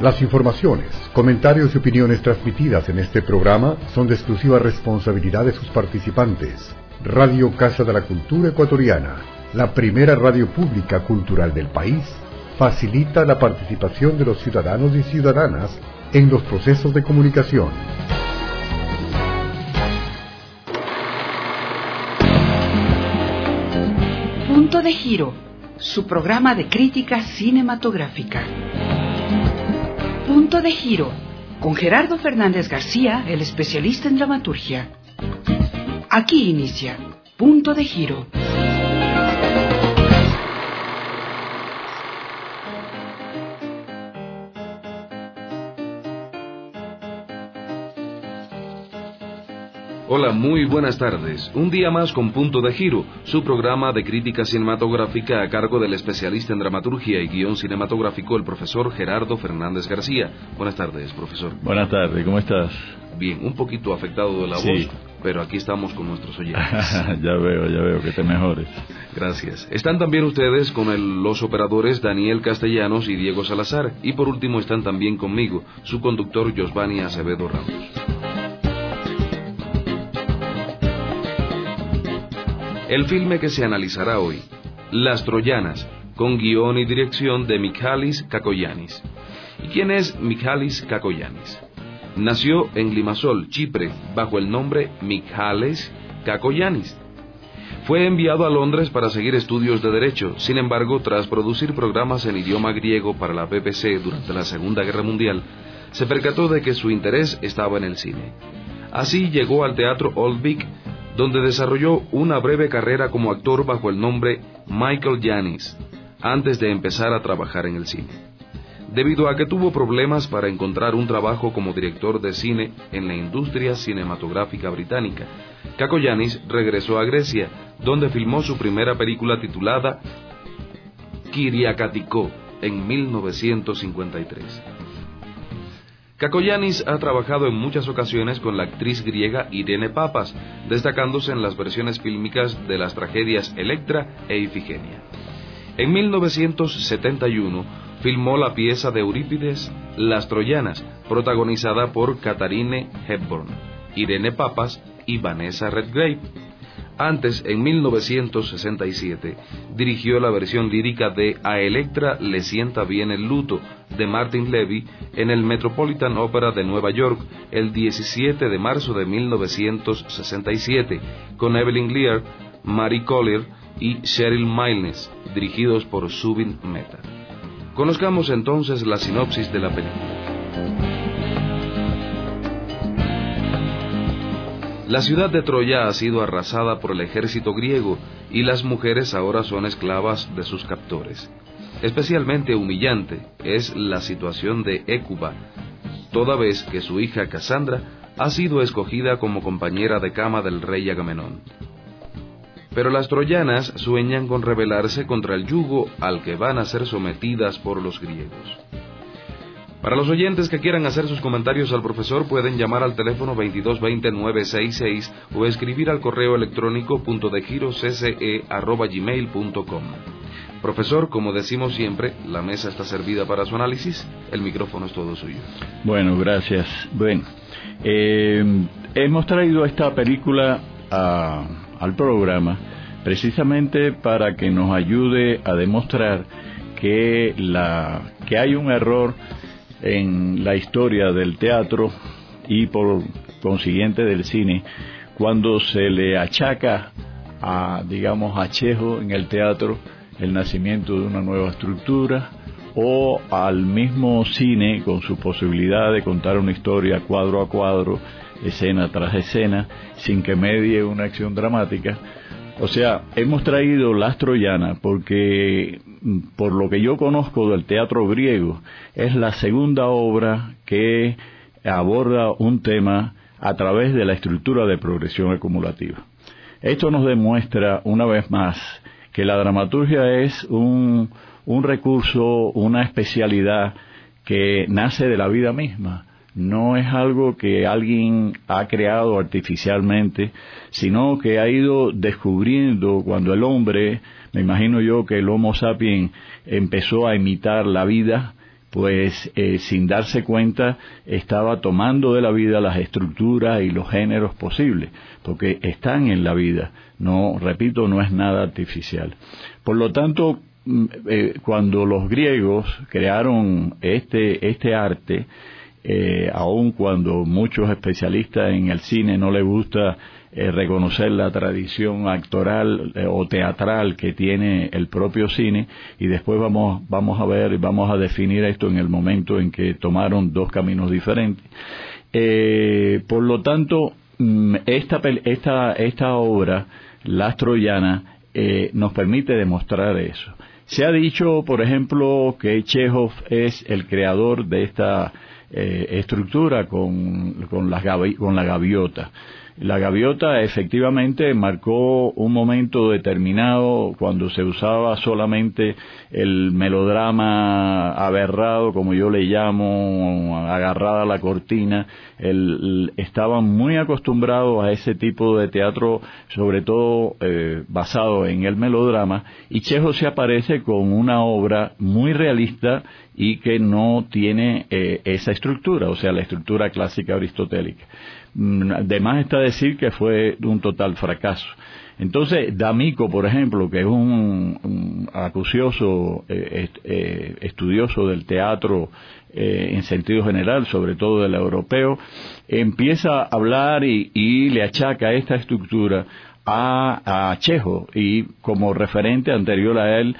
Las informaciones, comentarios y opiniones transmitidas en este programa son de exclusiva responsabilidad de sus participantes. Radio Casa de la Cultura Ecuatoriana, la primera radio pública cultural del país, facilita la participación de los ciudadanos y ciudadanas en los procesos de comunicación. Punto de Giro, su programa de crítica cinematográfica. Punto de Giro, con Gerardo Fernández García, el especialista en dramaturgia. Aquí inicia Punto de Giro. Hola, muy buenas tardes. Un día más con Punto de Giro, su programa de crítica cinematográfica a cargo del especialista en dramaturgia y guión cinematográfico, el profesor Gerardo Fernández García. Buenas tardes, profesor. Buenas tardes, ¿cómo estás? Bien, un poquito afectado de la voz, pero aquí estamos con nuestros oyentes. Ya veo, que te mejores. Gracias. Están también ustedes con los operadores Daniel Castellanos y Diego Salazar, y por último están también conmigo, su conductor Josvani Acevedo Ramos. El filme que se analizará hoy, Las Troyanas, con guión y dirección de Michalis Kakoyannis. ¿Y quién es Michalis Kakoyannis? Nació en Limassol, Chipre, bajo el nombre Michalis Kakoyannis. Fue enviado a Londres para seguir estudios de Derecho. Sin embargo, tras producir programas en idioma griego para la BBC durante la Segunda Guerra Mundial, se percató de que su interés estaba en el cine. Así llegó al Teatro Old Vic, donde desarrolló una breve carrera como actor bajo el nombre Michael Yannis, antes de empezar a trabajar en el cine. Debido a que tuvo problemas para encontrar un trabajo como director de cine en la industria cinematográfica británica, Kakoyannis regresó a Grecia, donde filmó su primera película titulada Kyriakatiko en 1953. Kakoyannis ha trabajado en muchas ocasiones con la actriz griega Irene Papas, destacándose en las versiones fílmicas de las tragedias Electra e Ifigenia. En 1971 filmó la pieza de Eurípides Las Troyanas, protagonizada por Katharine Hepburn, Irene Papas y Vanessa Redgrave. Antes, en 1967, dirigió la versión lírica de A Electra le sienta bien el luto, de Martin Levy, en el Metropolitan Opera de Nueva York, el 17 de marzo de 1967, con Evelyn Lear, Marie Collier y Cheryl Milnes, dirigidos por Zubin Mehta. Conozcamos entonces la sinopsis de la película. La ciudad de Troya ha sido arrasada por el ejército griego y las mujeres ahora son esclavas de sus captores. Especialmente humillante es la situación de Hécuba, toda vez que su hija Casandra ha sido escogida como compañera de cama del rey Agamenón. Pero las troyanas sueñan con rebelarse contra el yugo al que van a ser sometidas por los griegos. Para los oyentes que quieran hacer sus comentarios al profesor, pueden llamar al teléfono 2220-966 o escribir al correo electrónico puntodegirocce@gmail.com. Profesor, como decimos siempre, la mesa está servida para su análisis. El micrófono es todo suyo. Bueno, gracias. Bueno, hemos traído esta película al programa precisamente para que nos ayude a demostrar que hay un error en la historia del teatro y por consiguiente del cine cuando se le achaca a Chejo en el teatro el nacimiento de una nueva estructura, o al mismo cine con su posibilidad de contar una historia cuadro a cuadro, escena tras escena, sin que medie una acción dramática. O sea, hemos traído Las Troyanas porque, por lo que yo conozco del teatro griego, es la segunda obra que aborda un tema a través de la estructura de progresión acumulativa. Esto nos demuestra, una vez más, que la dramaturgia es un recurso, una especialidad que nace de la vida misma. No es algo que alguien ha creado artificialmente, sino que ha ido descubriendo cuando el hombre, me imagino yo que el Homo sapiens empezó a imitar la vida, pues sin darse cuenta estaba tomando de la vida las estructuras y los géneros posibles, porque están en la vida, no, repito, no es nada artificial. Por lo tanto, cuando los griegos crearon este arte, aun cuando muchos especialistas en el cine no les gusta reconocer la tradición actoral o teatral que tiene el propio cine, y después vamos a ver, vamos a definir esto en el momento en que tomaron dos caminos diferentes. Por lo tanto, esta obra, Las Troyanas, nos permite demostrar eso. Se ha dicho, por ejemplo, que Chekhov es el creador de esta estructura con la gaviota. La gaviota efectivamente marcó un momento determinado cuando se usaba solamente el melodrama aberrado, como yo le llamo, agarrada a la cortina. Estaban muy acostumbrados a ese tipo de teatro, sobre todo basado en el melodrama, y Chekhov se aparece con una obra muy realista y que no tiene esa estructura, o sea, la estructura clásica aristotélica. Además está decir que fue un total fracaso. Entonces, D'Amico, por ejemplo, que es un acucioso estudioso del teatro en sentido general, sobre todo del europeo, empieza a hablar y le achaca esta estructura a Chekhov, y como referente anterior a él,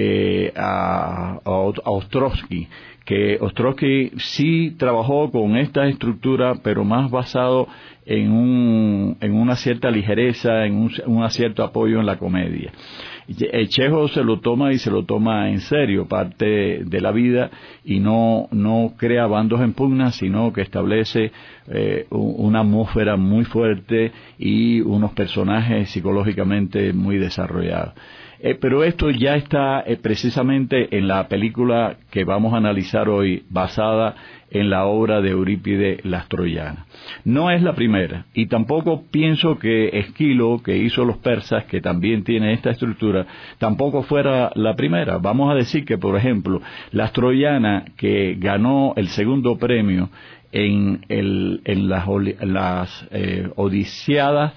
a Ostrovsky, que Ostrovsky sí trabajó con esta estructura, pero más basado en una cierta ligereza, en un cierto apoyo en la comedia. Chekhov se lo toma en serio, parte de la vida, y no crea bandos en pugna, sino que establece una atmósfera muy fuerte y unos personajes psicológicamente muy desarrollados. Pero esto ya está precisamente en la película que vamos a analizar hoy, basada en la obra de Eurípides, Las Troyanas. No es la primera, y tampoco pienso que Esquilo, que hizo Los Persas, que también tiene esta estructura, tampoco fuera la primera. Vamos a decir que, por ejemplo, Las Troyanas, que ganó el segundo premio en las Odisíadas,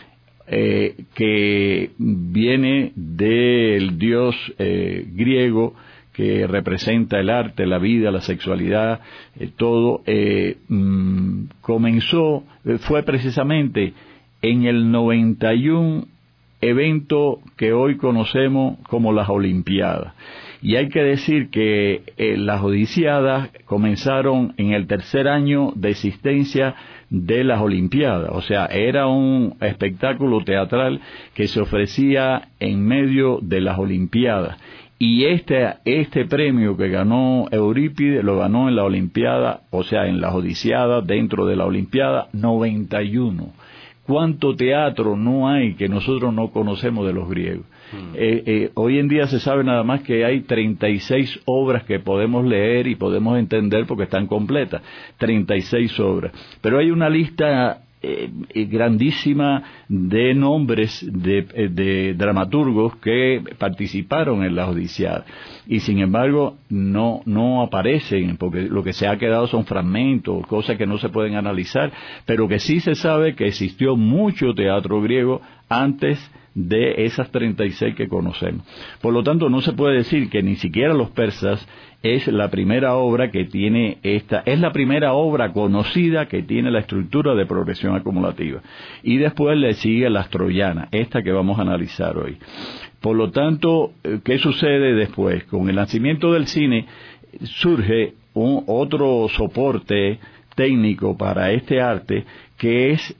que viene del dios griego, que representa el arte, la vida, la sexualidad, todo, fue precisamente en el 91 evento que hoy conocemos como las Olimpiadas. Y hay que decir que las Odisíadas comenzaron en el tercer año de existencia de las Olimpiadas, o sea, era un espectáculo teatral que se ofrecía en medio de las Olimpiadas. Y este premio que ganó Eurípides lo ganó en la Olimpiada, o sea, en las Odisíadas, dentro de la Olimpiada 91. ¿Cuánto teatro no hay que nosotros no conocemos de los griegos? Hoy en día se sabe nada más que hay 36 obras que podemos leer y podemos entender porque están completas, 36 obras. Pero hay una lista grandísima de nombres de dramaturgos que participaron en las Odisíadas, y sin embargo no aparecen, porque lo que se ha quedado son fragmentos, cosas que no se pueden analizar, pero que sí se sabe que existió mucho teatro griego antes de esas 36 que conocemos. Por lo tanto, no se puede decir que ni siquiera Los Persas es la primera obra que tiene es la primera obra conocida que tiene la estructura de progresión acumulativa. Y después le sigue Las Troyanas, esta que vamos a analizar hoy. Por lo tanto, ¿qué sucede después? Con el nacimiento del cine surge otro soporte técnico para este arte que es,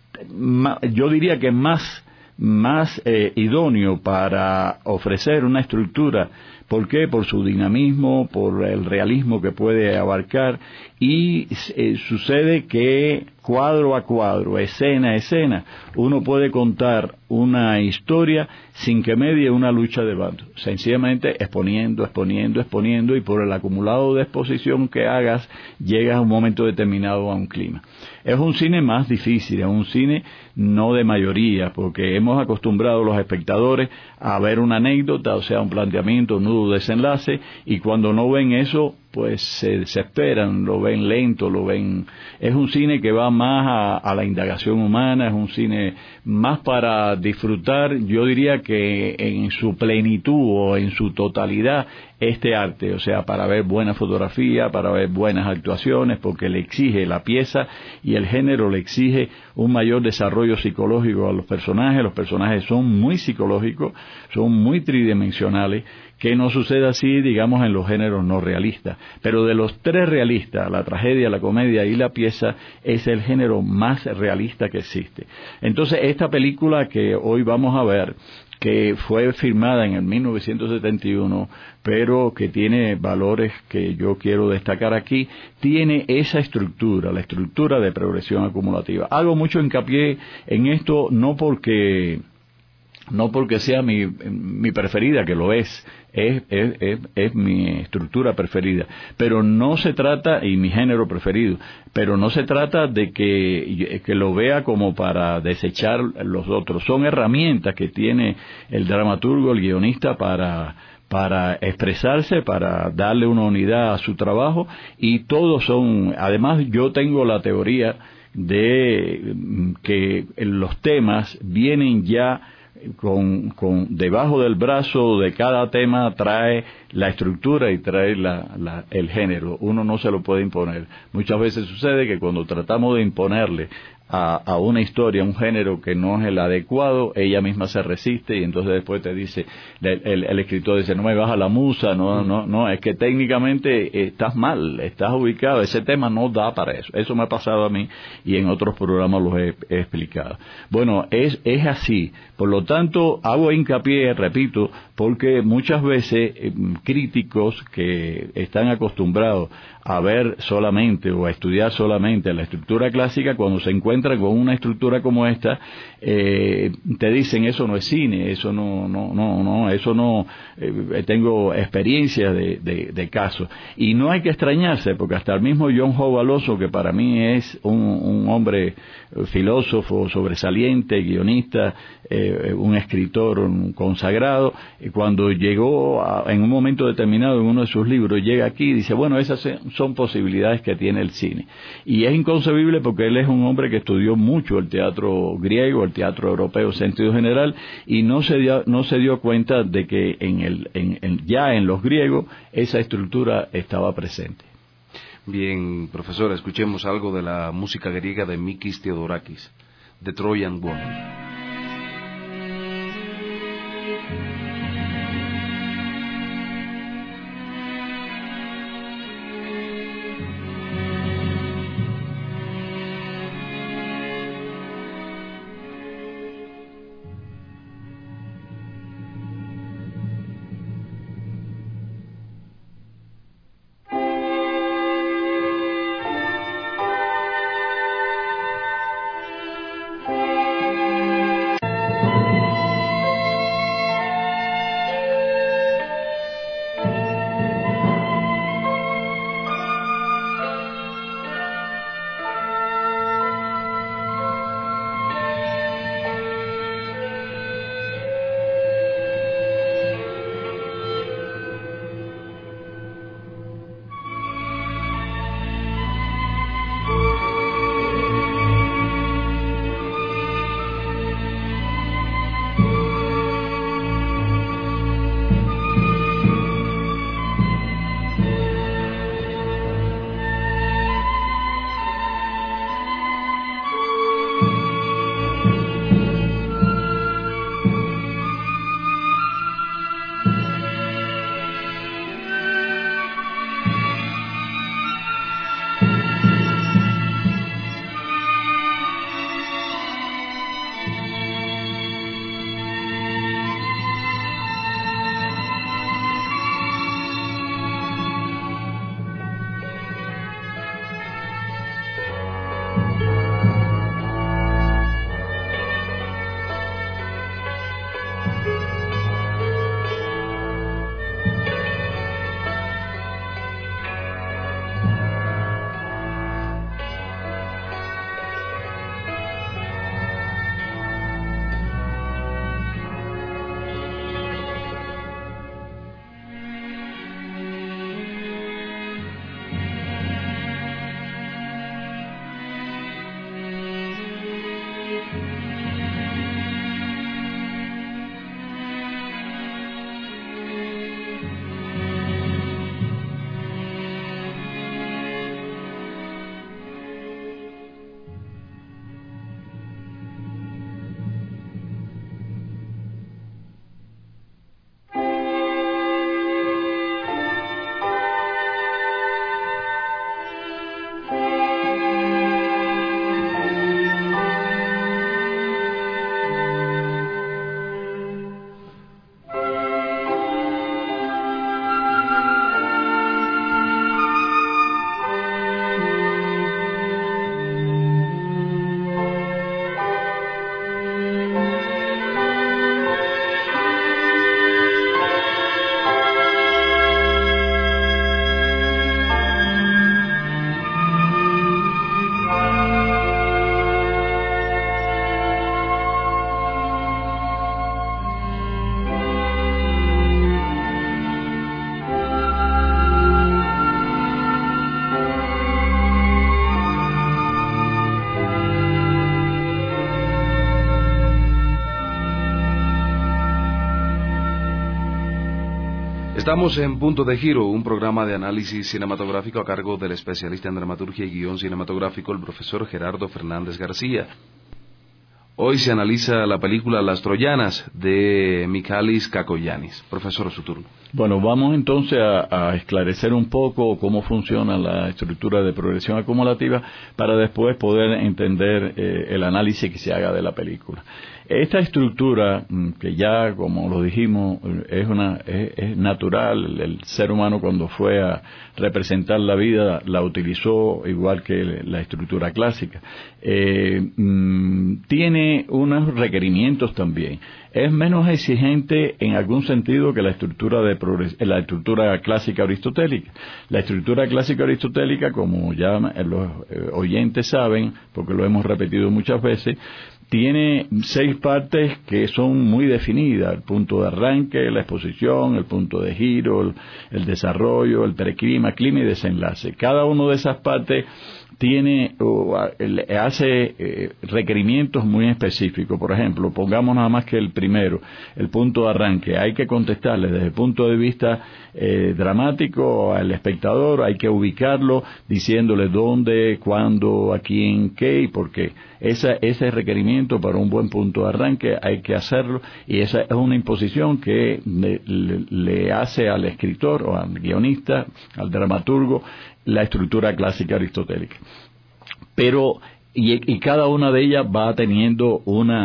yo diría que más idóneo para ofrecer una estructura. ¿Por qué? Por su dinamismo, por el realismo que puede abarcar, y sucede que cuadro a cuadro, escena a escena, uno puede contar una historia sin que medie una lucha de bandos, sencillamente exponiendo, y por el acumulado de exposición que hagas, llegas a un momento determinado a un clima. Es un cine más difícil, es un cine no de mayoría, porque hemos acostumbrado a los espectadores a ver una anécdota, o sea, un planteamiento, un nudo, desenlace, y cuando no ven eso, pues se desesperan, lo ven lento, es un cine que va más a la indagación humana, es un cine más para disfrutar, yo diría que en su plenitud o en su totalidad, este arte, o sea, para ver buena fotografía, para ver buenas actuaciones, porque le exige la pieza y el género le exige un mayor desarrollo psicológico a los personajes son muy psicológicos, son muy tridimensionales, que no sucede así, digamos, en los géneros no realistas. Pero de los tres realistas, la tragedia, la comedia y la pieza, es el género más realista que existe. Entonces, esta película que hoy vamos a ver, que fue filmada en el 1971, pero que tiene valores que yo quiero destacar aquí, tiene esa estructura, la estructura de progresión acumulativa. Hago mucho hincapié en esto, no porque sea mi preferida, que lo es mi estructura preferida, pero no se trata, y mi género preferido, pero no se trata de que lo vea como para desechar los otros. Son herramientas que tiene el dramaturgo, el guionista, para expresarse, para darle una unidad a su trabajo, y todos son, además yo tengo la teoría de que los temas vienen ya con debajo del brazo de cada tema, trae la estructura y trae el género. Uno no se lo puede imponer. Muchas veces sucede que cuando tratamos de imponerle a una historia, un género que no es el adecuado, ella misma se resiste, y entonces después te dice, el escritor dice, no me baja la musa, no, es que técnicamente estás mal, estás ubicado, ese tema no da para eso. Eso me ha pasado a mí y en otros programas los he explicado. Bueno, es así. Por lo tanto, hago hincapié, repito, porque muchas veces críticos que están acostumbrados a ver solamente o a estudiar solamente la estructura clásica, cuando se encuentran con una estructura como esta, te dicen, eso no es cine, eso no, tengo experiencias de casos. Y no hay que extrañarse, porque hasta el mismo John Jovaloso, que para mí es un hombre filósofo sobresaliente, guionista, un escritor consagrado, cuando llegó en un momento determinado en uno de sus libros, llega aquí y dice, bueno, esas son posibilidades que tiene el cine. Y es inconcebible porque él es un hombre que estudió mucho el teatro griego, el teatro europeo en sentido general, y no se dio cuenta de que ya en los griegos esa estructura estaba presente. Bien, profesora, escuchemos algo de la música griega de Mikis Theodorakis, The Trojan Woman. Estamos en Punto de Giro, un programa de análisis cinematográfico a cargo del especialista en dramaturgia y guión cinematográfico, el profesor Gerardo Fernández García. Hoy se analiza la película Las Troyanas de Michalis Kakoyannis. Profesor, su turno. Bueno, vamos entonces a esclarecer un poco cómo funciona la estructura de progresión acumulativa para después poder entender el análisis que se haga de la película. Esta estructura, que ya, como lo dijimos, es natural, el ser humano cuando fue a representar la vida la utilizó igual que la estructura clásica. Tiene unos requerimientos también. Es menos exigente en algún sentido que la estructura clásica aristotélica. La estructura clásica aristotélica, como ya los oyentes saben, porque lo hemos repetido muchas veces, tiene 6 partes que son muy definidas: el punto de arranque, la exposición, el punto de giro, el desarrollo, el preclima, clima y desenlace. Cada una de esas partes hace requerimientos muy específicos. Por ejemplo, pongamos nada más que el primero, el punto de arranque. Hay que contestarle desde el punto de vista dramático al espectador, hay que ubicarlo diciéndole dónde, cuándo, a quién, qué y por qué. Ese requerimiento para un buen punto de arranque hay que hacerlo, y esa es una imposición que le hace al escritor o al guionista, al dramaturgo, la estructura clásica aristotélica. Pero y cada una de ellas va teniendo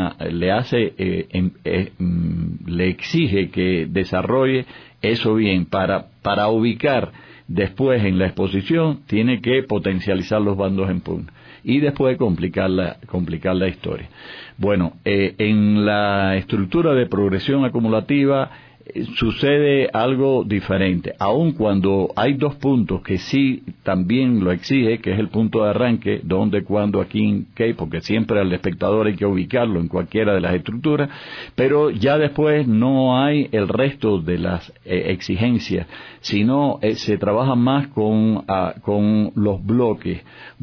le exige que desarrolle eso bien. Para ubicar después en la exposición tiene que potencializar los bandos en pugna y después complicar la historia. Bueno, en la estructura de progresión acumulativa sucede algo diferente, aun cuando hay 2 puntos que sí también lo exige, que es el punto de arranque, dónde, cuándo, a quién, qué, porque siempre al espectador hay que ubicarlo en cualquiera de las estructuras, pero ya después no hay el resto de las exigencias, sino se trabaja más con los bloques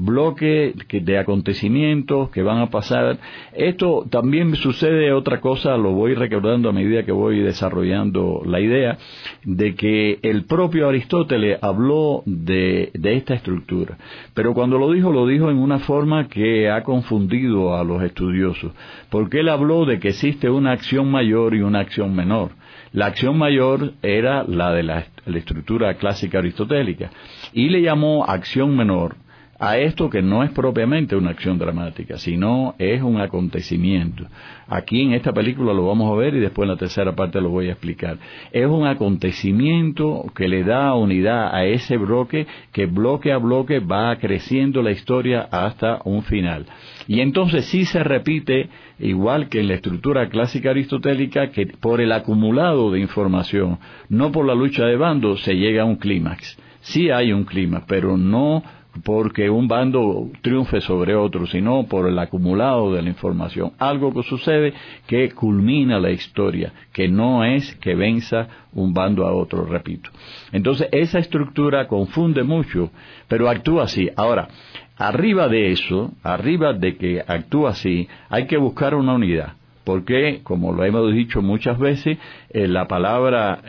de acontecimientos que van a pasar. Esto también sucede otra cosa, lo voy recordando a medida que voy desarrollando la idea de que el propio Aristóteles habló de esta estructura, pero cuando lo dijo en una forma que ha confundido a los estudiosos, porque él habló de que existe una acción mayor y una acción menor. La acción mayor era la de la estructura clásica aristotélica, y le llamó acción menor a esto que no es propiamente una acción dramática, sino es un acontecimiento. Aquí en esta película lo vamos a ver y después en la tercera parte lo voy a explicar. Es un acontecimiento que le da unidad a ese bloque, que bloque a bloque va creciendo la historia hasta un final. Y entonces sí se repite, igual que en la estructura clásica aristotélica, que por el acumulado de información, no por la lucha de bandos, se llega a un clímax. Sí hay un clímax, pero no porque un bando triunfe sobre otro, sino por el acumulado de la información. Algo que sucede que culmina la historia, que no es que venza un bando a otro, repito. Entonces, esa estructura confunde mucho, pero actúa así. Ahora, arriba de eso, arriba de que actúa así, hay que buscar una unidad. Porque, como lo hemos dicho muchas veces, la palabra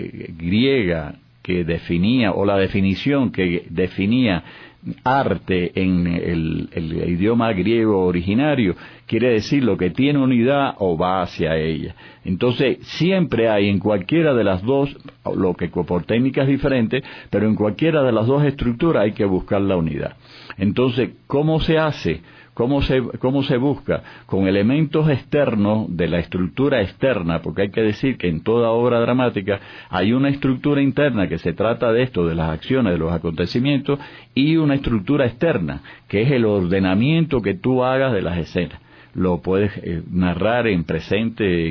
griega que definía, o la definición que definía arte en el idioma griego originario, quiere decir lo que tiene unidad o va hacia ella. Entonces, siempre hay en cualquiera de las dos, lo que por técnicas diferentes, pero en cualquiera de las dos estructuras hay que buscar la unidad. Entonces, ¿cómo se hace? ¿Cómo se busca? Con elementos externos de la estructura externa, porque hay que decir que en toda obra dramática hay una estructura interna que se trata de esto, de las acciones, de los acontecimientos, y una estructura externa, que es el ordenamiento que tú hagas de las escenas. Lo puedes narrar en presente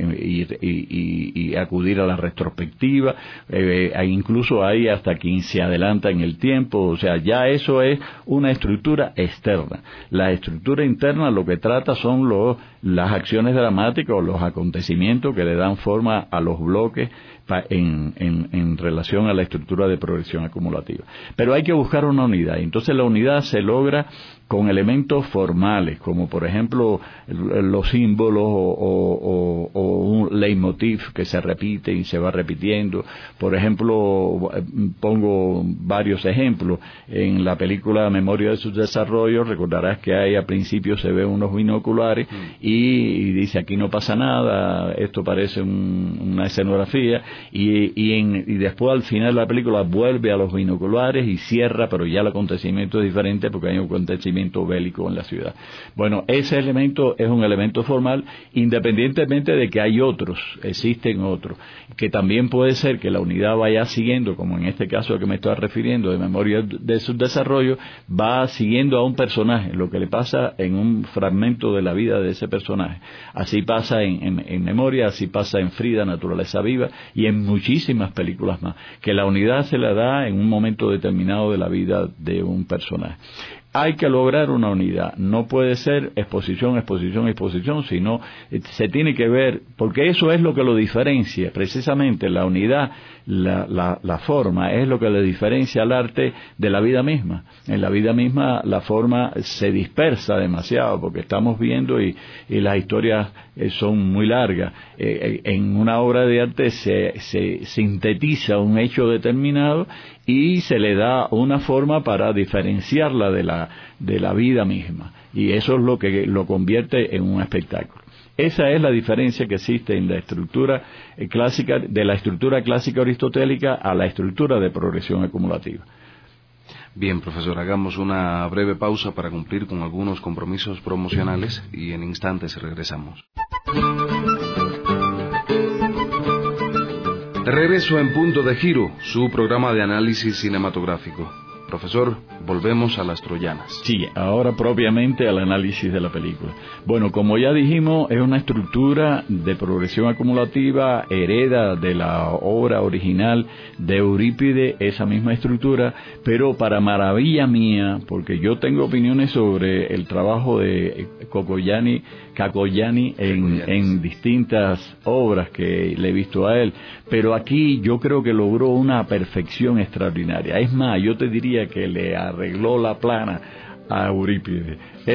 y acudir a la retrospectiva, incluso hay hasta quien se adelanta en el tiempo. O sea, ya eso es una estructura externa. La estructura interna lo que trata son las acciones dramáticas o los acontecimientos que le dan forma a los bloques en relación a la estructura de progresión acumulativa. Pero hay que buscar una unidad, entonces la unidad se logra con elementos formales, como por ejemplo los símbolos o un leitmotiv que se repite y se va repitiendo. Por ejemplo, pongo varios ejemplos. En la película Memoria de su desarrollo, recordarás que ahí al principio se ve unos binoculares y dice aquí no pasa nada, esto parece una escenografía, y después al final de la película vuelve a los binoculares y cierra, pero ya el acontecimiento es diferente porque hay un acontecimiento bélico en la ciudad. Bueno, ese elemento es un elemento formal, independientemente de que hay otros, existen otros, que también puede ser que la unidad vaya siguiendo, como en este caso al que me estoy refiriendo, de Memoria de su desarrollo, va siguiendo a un personaje, lo que le pasa en un fragmento de la vida de ese personaje. Así pasa en Memoria, así pasa en Frida, Naturaleza Viva, y en muchísimas películas más, que la unidad se la da en un momento determinado de la vida de un personaje. Hay que lograr una unidad, no puede ser exposición, exposición, exposición, sino se tiene que ver, porque eso es lo que lo diferencia, precisamente la unidad, la forma, es lo que le diferencia al arte de la vida misma. En la vida misma la forma se dispersa demasiado, porque estamos viendo y las historias son muy largas. En una obra de arte se sintetiza un hecho determinado y se le da una forma para diferenciarla de la vida misma, y eso es lo que lo convierte en un espectáculo. Esa es la diferencia que existe en la estructura clásica, de la estructura clásica aristotélica a la estructura de progresión acumulativa. Bien, profesor, hagamos una breve pausa para cumplir con algunos compromisos promocionales y en instantes regresamos. De regreso en Punto de Giro, su programa de análisis cinematográfico. Profesor, volvemos a Las Troyanas. Sí, ahora propiamente al análisis de la película. Bueno, como ya dijimos, es una estructura de progresión acumulativa, hereda de la obra original de Eurípides, esa misma estructura, pero para maravilla mía, porque yo tengo opiniones sobre el trabajo de Cacoianni en distintas obras que le he visto a él, pero aquí yo creo que logró una perfección extraordinaria. Es más, yo te diría que le arregló la plana a Eurípides.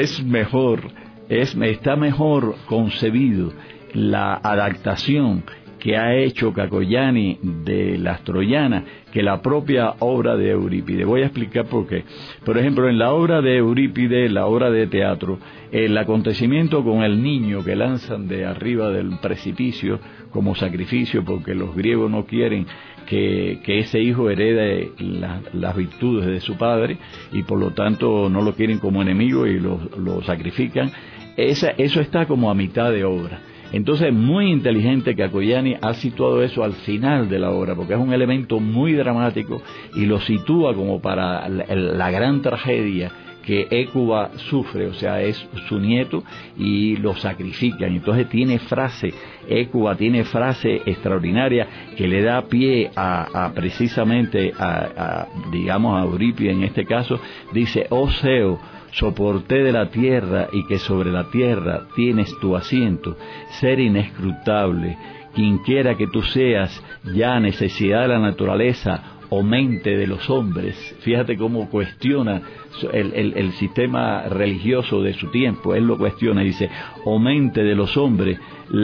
Está mejor concebido la adaptación que ha hecho Cacoianni de Las Troyanas que la propia obra de Eurípides. Voy a explicar por qué. Por ejemplo, en la obra de Eurípides, la obra de teatro, el acontecimiento con el niño que lanzan de arriba del precipicio como sacrificio, porque los griegos no quieren que ese hijo herede las virtudes de su padre, y por lo tanto no lo quieren como enemigo y lo sacrifican. Eso está como a mitad de obra. Entonces, muy inteligente Cacoianni ha situado eso al final de la obra, porque es un elemento muy dramático y lo sitúa como para la gran tragedia que Hécuba sufre, o sea, es su nieto y lo sacrifican. Entonces Hécuba tiene frase extraordinaria que le da pie precisamente digamos a Eurípides en este caso. Dice: oh Zeo, soporté de la tierra y que sobre la tierra tienes tu asiento, ser inescrutable, quienquiera que tú seas, ya necesidad de la naturaleza o mente de los hombres. Fíjate cómo cuestiona el sistema religioso de su tiempo. Él lo cuestiona y dice: o mente de los hombres,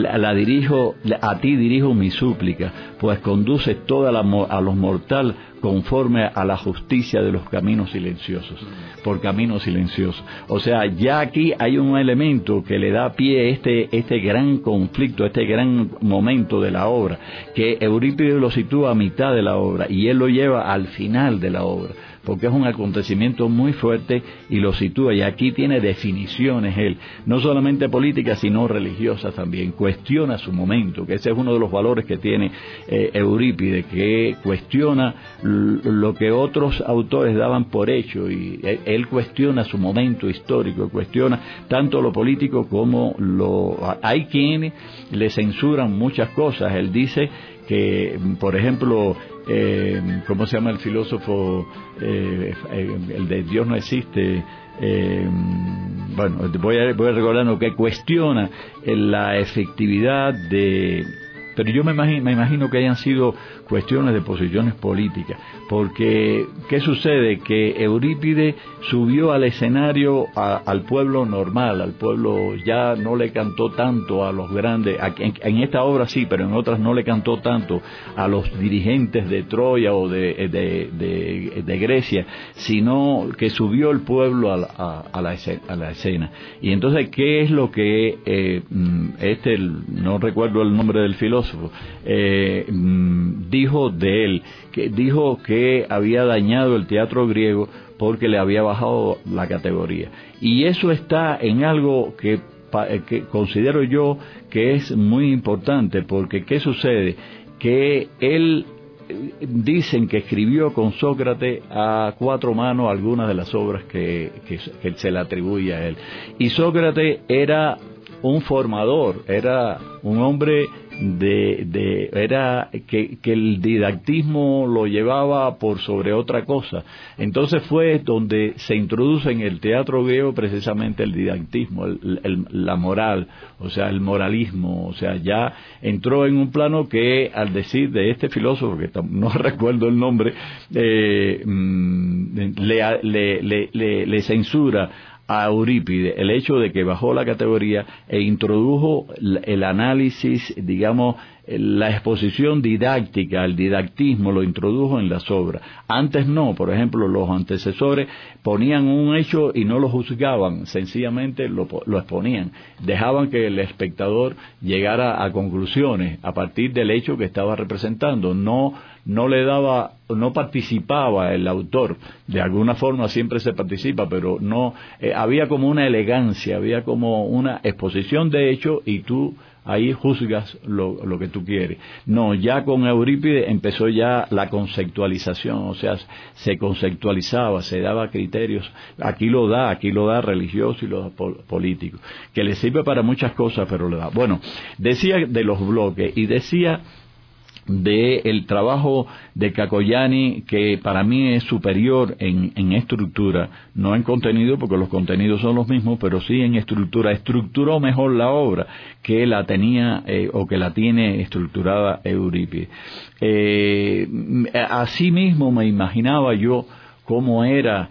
a ti dirijo mi súplica, pues conduces toda a los mortales conforme a la justicia de los caminos silenciosos, por caminos silenciosos. O sea, ya aquí hay un elemento que le da pie a este gran conflicto, este gran momento de la obra, que Eurípides lo sitúa a mitad de la obra y él lo lleva al final de la obra, porque es un acontecimiento muy fuerte y lo sitúa, y aquí tiene definiciones él, no solamente políticas sino religiosas también. Cuestiona su momento, que ese es uno de los valores que tiene Eurípides, que cuestiona lo que otros autores daban por hecho, y él cuestiona su momento histórico, cuestiona tanto lo político como hay quienes le censuran muchas cosas. Él dice que, por ejemplo, ¿cómo se llama el filósofo? El de Dios no existe. Bueno, voy a recordar lo que cuestiona la efectividad de... Pero yo me imagino que hayan sido cuestiones de posiciones políticas, porque ¿qué sucede? Que Eurípides subió al escenario al pueblo normal, al pueblo, ya no le cantó tanto a los grandes, en esta obra sí, pero en otras no le cantó tanto a los dirigentes de Troya o de Grecia, sino que subió el pueblo a la escena. Y entonces, ¿qué es lo que no recuerdo el nombre del filósofo, dijo de él? Que dijo que había dañado el teatro griego porque le había bajado la categoría. Y eso está en algo que considero yo que es muy importante, porque ¿qué sucede? Que él, dicen que escribió con Sócrates a 4 manos algunas de las obras que se le atribuye a él. Y Sócrates era un formador, era un hombre era que el didactismo lo llevaba por sobre otra cosa. Entonces fue donde se introduce en el teatro griego precisamente el didactismo, la moral, o sea, el moralismo, o sea, ya entró en un plano que, al decir de este filósofo, que no recuerdo el nombre, le censura a Eurípides el hecho de que bajó la categoría e introdujo el análisis, digamos, la exposición didáctica, el didactismo lo introdujo en las obras. Antes no, por ejemplo, los antecesores ponían un hecho y no lo juzgaban, sencillamente lo exponían, dejaban que el espectador llegara a conclusiones a partir del hecho que estaba representando, no participaba el autor. De alguna forma siempre se participa, pero no, había como una elegancia, había como una exposición de hecho y tú ahí juzgas lo que tú quieres. No, ya con Eurípides empezó ya la conceptualización, o sea, se conceptualizaba, se daba criterios, aquí lo da religioso y lo da político, que le sirve para muchas cosas, pero le da. Bueno, decía de los bloques y decía del trabajo de Cacoiani, que para mí es superior en estructura, no en contenido, porque los contenidos son los mismos, pero sí en estructura. Estructuró mejor la obra que la tenía o que la tiene estructurada Eurípides. Asimismo me imaginaba yo cómo era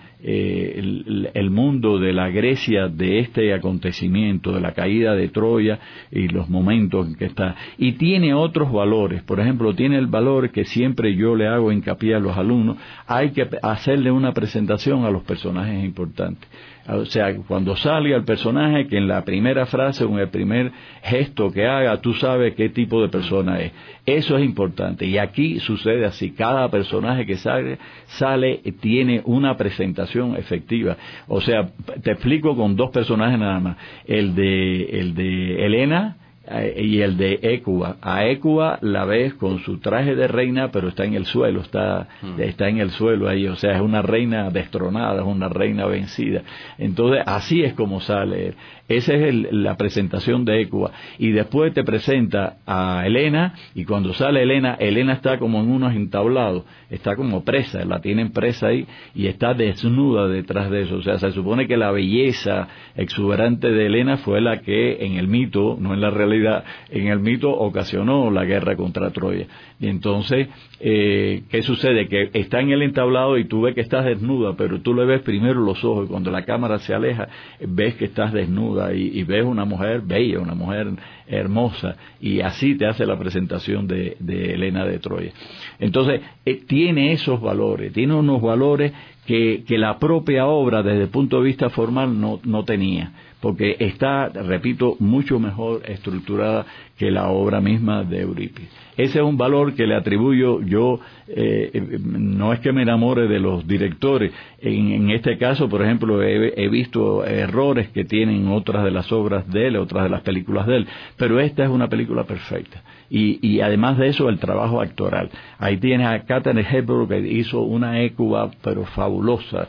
el mundo de la Grecia de este acontecimiento, de la caída de Troya y los momentos en que está. Y tiene otros valores, por ejemplo, tiene el valor que siempre yo le hago hincapié a los alumnos, hay que hacerle una presentación a los personajes importantes. O sea, cuando salga el personaje, que en la primera frase o en el primer gesto que haga, tú sabes qué tipo de persona es. Eso es importante. Y aquí sucede así. Cada personaje que sale tiene una presentación efectiva. O sea, te explico con 2 personajes nada más. El de Helena y el de Hécuba. A Hécuba la ves con su traje de reina, pero está en el suelo, está en el suelo ahí, o sea, es una reina destronada, es una reina vencida. Entonces, así es como sale. Esa es la presentación de Hécuba. Y después te presenta a Helena, y cuando sale Helena está como en unos entablados, está como presa, la tienen presa ahí, y está desnuda detrás de eso. O sea, se supone que la belleza exuberante de Helena fue la que en el mito, no en la realidad, en el mito ocasionó la guerra contra Troya. Y entonces, ¿qué sucede? Que está en el entablado y tú ves que estás desnuda, pero tú le ves primero los ojos, y cuando la cámara se aleja, ves que estás desnuda y ves una mujer bella, una mujer hermosa, y así te hace la presentación de Helena de Troya. Entonces, tiene esos valores, tiene unos valores que la propia obra desde el punto de vista formal no tenía, porque está, repito, mucho mejor estructurada que la obra misma de Eurípides. Ese es un valor que le atribuyo yo, no es que me enamore de los directores, en este caso, por ejemplo, he visto errores que tienen otras de las obras de él, otras de las películas de él, pero esta es una película perfecta. Y además de eso, el trabajo actoral. Ahí tienes a Katharine Hepburn, que hizo una Hécuba, pero fabulosa.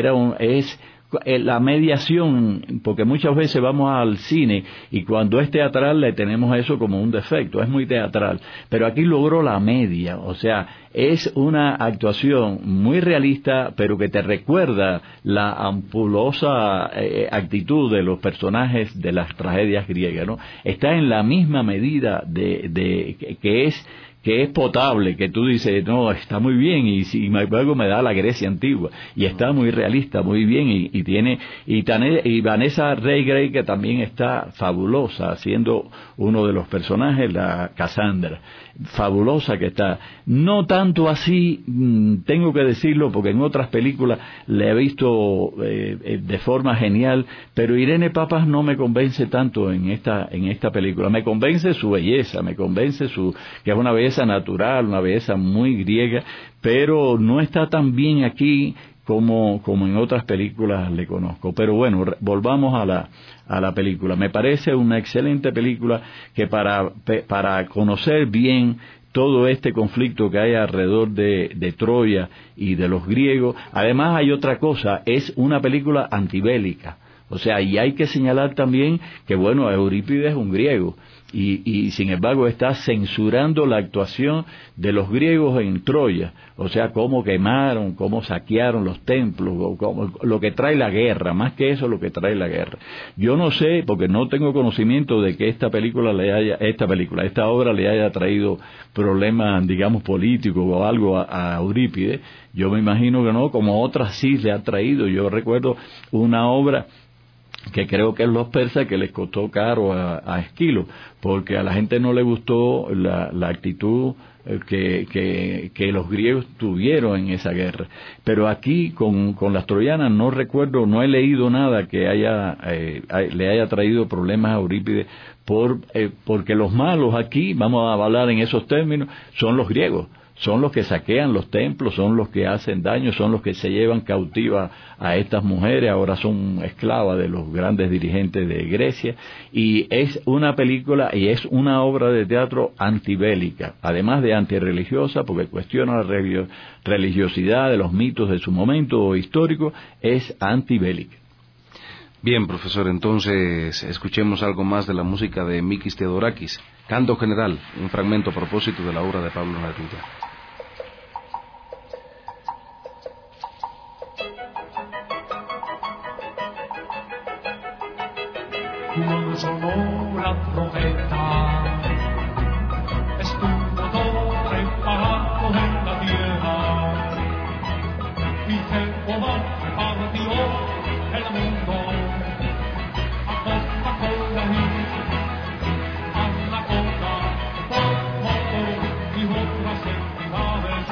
La mediación, porque muchas veces vamos al cine y cuando es teatral le tenemos eso como un defecto, es muy teatral, pero aquí logró la media, o sea, es una actuación muy realista, pero que te recuerda la ampulosa actitud de los personajes de las tragedias griegas, ¿no? Está en la misma medida que que es potable, que tú dices, no, está muy bien, y luego me da la Grecia antigua, y está muy realista, muy bien, y Vanessa Redgrave, que también está fabulosa, haciendo uno de los personajes, la Cassandra, fabulosa que está. No tanto así, tengo que decirlo, porque en otras películas le he visto de forma genial, pero Irene Papas no me convence tanto en esta película. Me convence su belleza, me convence que es una belleza natural, una belleza muy griega, pero no está tan bien aquí como en otras películas le conozco. Pero bueno, volvamos a la película. Me parece una excelente película que para conocer bien todo este conflicto que hay alrededor de Troya y de los griegos. Además hay otra cosa, es una película antibélica. O sea, y hay que señalar también que, bueno, Eurípides es un griego y sin embargo está censurando la actuación de los griegos en Troya. O sea, cómo quemaron, cómo saquearon los templos, lo que trae la guerra, más que eso, lo que trae la guerra. Yo no sé, porque no tengo conocimiento de que esta obra le haya traído problemas, digamos, políticos o algo a Eurípides. Yo me imagino que no, como otras sí le ha traído. Yo recuerdo una obra que creo que es Los persas, que les costó caro a Esquilo, porque a la gente no le gustó la actitud que los griegos tuvieron en esa guerra. Pero aquí con las troyanas no recuerdo, no he leído nada que le haya traído problemas a Eurípides, porque los malos aquí, vamos a hablar en esos términos, son los griegos. Son los que saquean los templos, son los que hacen daño, son los que se llevan cautivas a estas mujeres, ahora son esclavas de los grandes dirigentes de Grecia, y es una película y es una obra de teatro antibélica, además de antirreligiosa, porque cuestiona la religiosidad de los mitos de su momento histórico, es antibélica. Bien, profesor, entonces escuchemos algo más de la música de Mikis Theodorakis, Canto General, un fragmento a propósito de la obra de Pablo Neruda. Cuando sonó la trompeta, estuvo todo preparado en la tierra, y Jehová repartió el mundo a Coca-Cola y Anaconda, y otras entidades,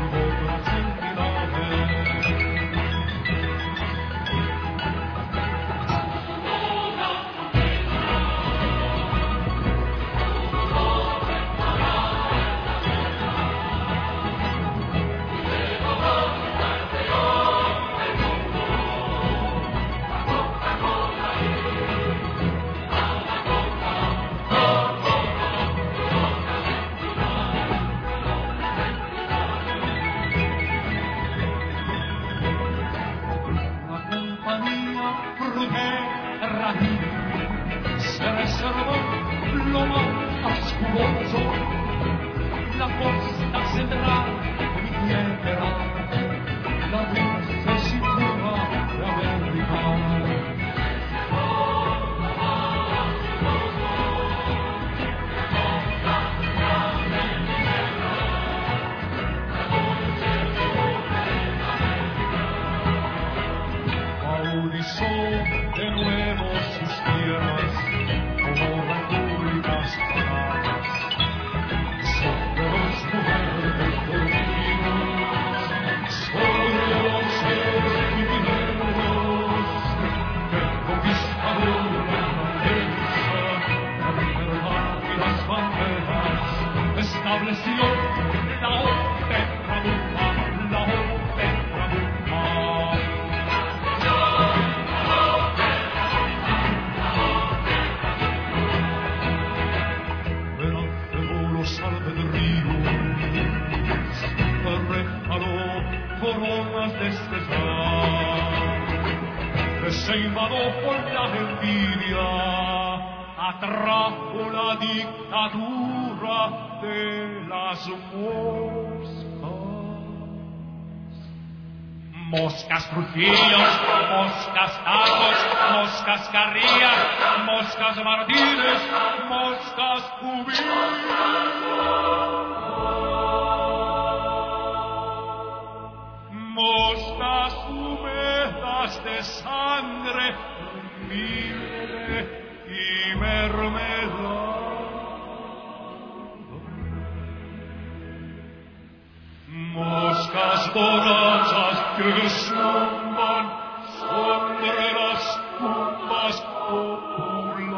se reservó lo más oscuroso, la costa central de mi tierra, la dulce cintura de América. Bautizó de nuevo sus tierras como repúblicas paganas, sobre los mujeres coloridos, sobre los cielos divinos, que conquistaron la grandeza, la libertad y las banderas, estableció la orden trabuca, la orden trabuca. Coronas de cesar, se invadió por la envidia, atrajo la dictadura de las moscas trujillos, moscas tacos, moscas carrillas, moscas martínez, moscas cubillos. gotas de sangre humilde y mermelada. Moscas borrachas que zumban sobre las tumbas populares.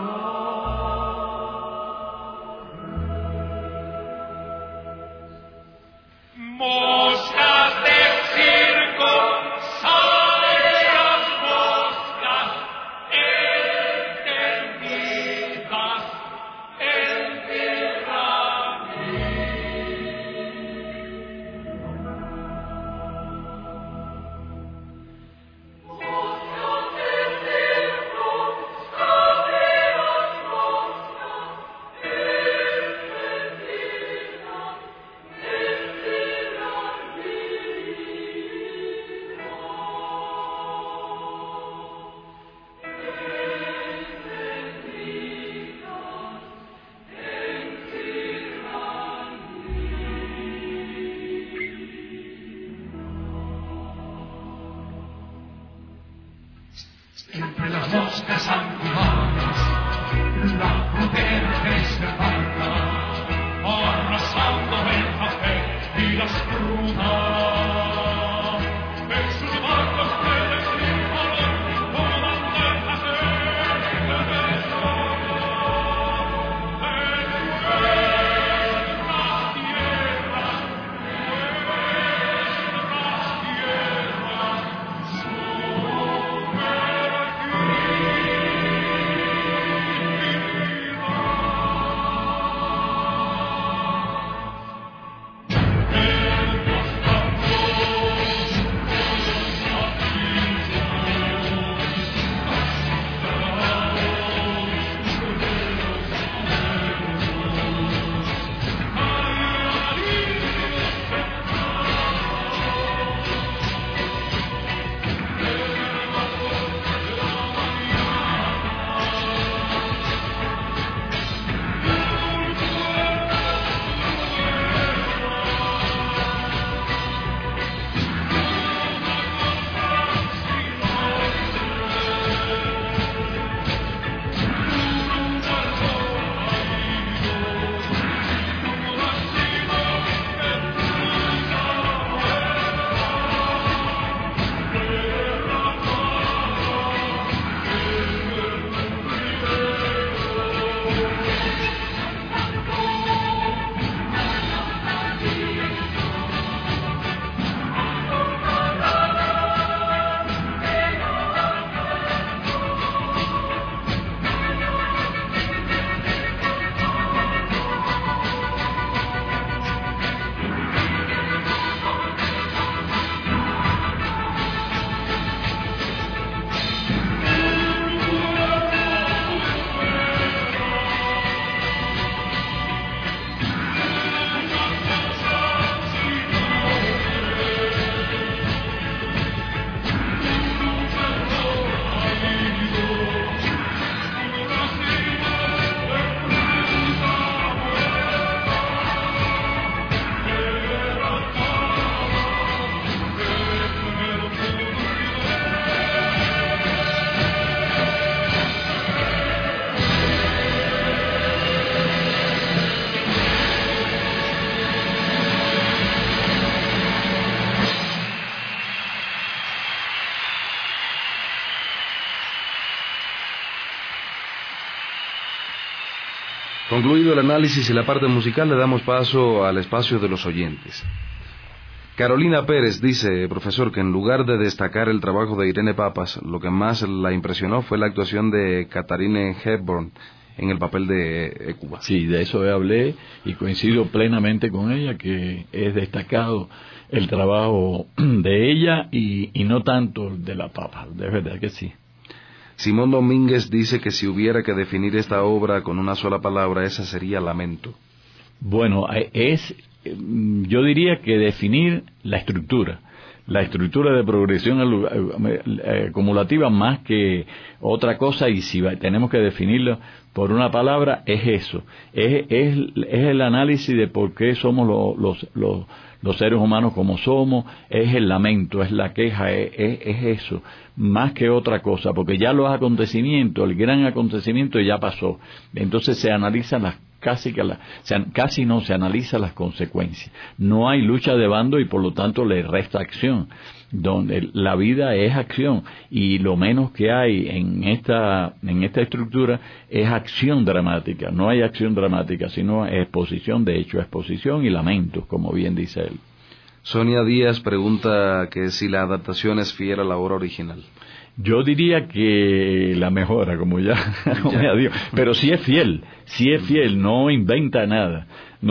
Moscas del circo, sabias moscas, entendidas en tierra mía. Entre las moscas angulares, la prudente se barra, arrasando el café y las frutas. En sus barcos puede triunfar como bandejas de cerveza. En nuestras tierras, Concluido el análisis y la parte musical, le damos paso al espacio de los oyentes. Carolina Pérez dice, profesor, que en lugar de destacar el trabajo de Irene Papas, lo que más la impresionó fue la actuación de Katharine Hepburn en el papel de Cuba. Sí, de eso hablé y coincido plenamente con ella, que es destacado el trabajo de ella y no tanto de la Papa, de verdad que sí. Simón Domínguez dice que si hubiera que definir esta obra con una sola palabra, esa sería lamento. Bueno, es yo diría que definir la estructura de progresión acumulativa más que otra cosa, y si tenemos que definirlo por una palabra, es eso, es el análisis de por qué somos los seres humanos como somos, es el lamento, es la queja, es eso, más que otra cosa, porque ya los acontecimientos, el gran acontecimiento ya pasó, entonces se analizan casi no se analizan las consecuencias, no hay lucha de bando y por lo tanto le resta acción, donde la vida es acción, y lo menos que hay en esta estructura es acción dramática, no hay acción dramática, sino exposición, de hecho exposición y lamentos, como bien dice él. Sonia Díaz pregunta que si la adaptación es fiel a la obra original. Yo diría que la mejora, como ya digo, pero sí es fiel, no inventa nada.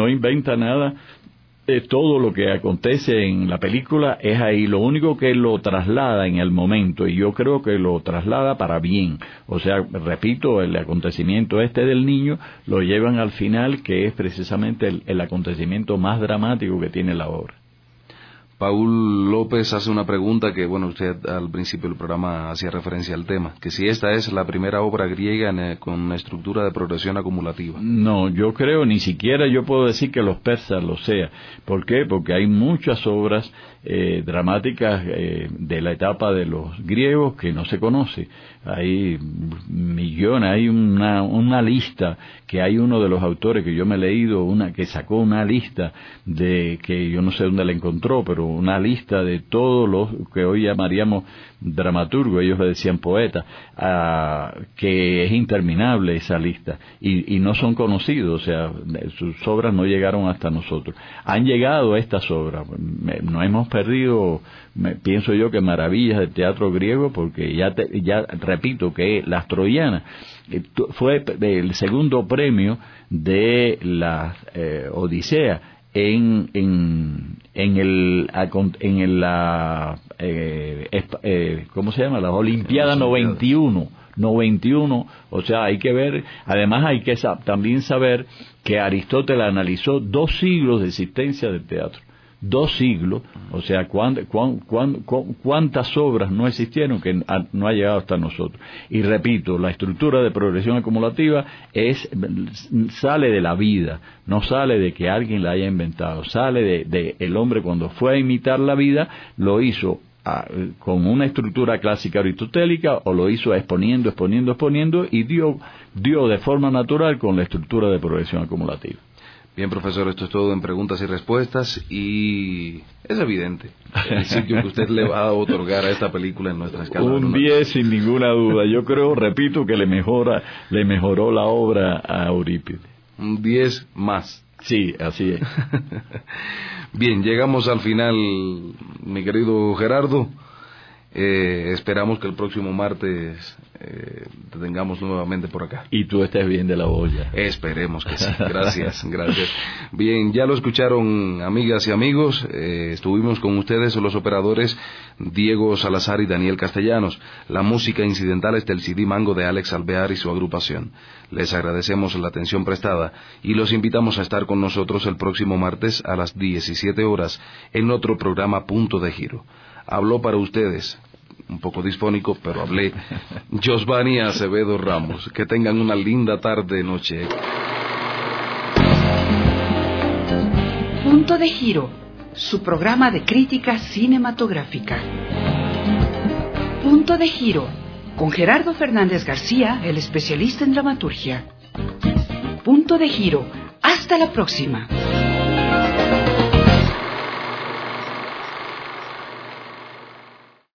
Todo lo que acontece en la película es ahí, lo único que lo traslada en el momento, y yo creo que lo traslada para bien, o sea, repito, el acontecimiento del niño lo llevan al final, que es precisamente el acontecimiento más dramático que tiene la obra. Paul López hace una pregunta que, bueno, usted al principio del programa hacía referencia al tema, que si esta es la primera obra griega con estructura de progresión acumulativa. No, yo creo, ni siquiera yo puedo decir que los persas lo sea. ¿Por qué? Porque hay muchas obras dramáticas de la etapa de los griegos que no se conoce. Hay millones, hay una lista, que hay uno de los autores que yo me he leído, que sacó una lista de, que yo no sé dónde la encontró, pero una lista de todos los que hoy llamaríamos dramaturgos, ellos le decían poetas, que es interminable esa lista, y no son conocidos, o sea, sus obras no llegaron hasta nosotros. Han llegado a estas obras, no hemos perdido, pienso yo, que maravillas del teatro griego, porque ya repito que Las Troyanas fue el segundo premio de la Odisea ¿cómo se llama? La Olimpiada 91, o sea, hay que ver, además hay que también saber que Aristóteles analizó 2 siglos de existencia del teatro. 2 siglos, o sea, cuántas obras no existieron que no ha llegado hasta nosotros. Y repito, la estructura de progresión acumulativa sale de la vida, no sale de que alguien la haya inventado, sale de el hombre cuando fue a imitar la vida, lo hizo con una estructura clásica aristotélica, o lo hizo exponiendo, y dio de forma natural con la estructura de progresión acumulativa. Bien, profesor, esto es todo en preguntas y respuestas, y es evidente el sitio que usted le va a otorgar a esta película en nuestra escala. Un 10 sin ninguna duda. Yo creo, repito, que le mejoró la obra a Eurípides. Un 10 más. Sí, así es. Bien, llegamos al final, mi querido Gerardo. Esperamos que el próximo martes te tengamos nuevamente por acá. Y tú estés bien de la olla. Esperemos que sí. Gracias. Bien, ya lo escucharon, amigas y amigos. Estuvimos con ustedes los operadores Diego Salazar y Daniel Castellanos. La música incidental es del CD Mango de Alex Alvear y su agrupación. Les agradecemos la atención prestada y los invitamos a estar con nosotros el próximo martes a las 17 horas en otro programa Punto de Giro. Habló para ustedes, un poco disfónico, pero hablé, Josvani Acevedo Ramos. Que tengan una linda tarde-noche. Punto de Giro, su programa de crítica cinematográfica. Punto de Giro, con Gerardo Fernández García, el especialista en dramaturgia. Punto de Giro, hasta la próxima.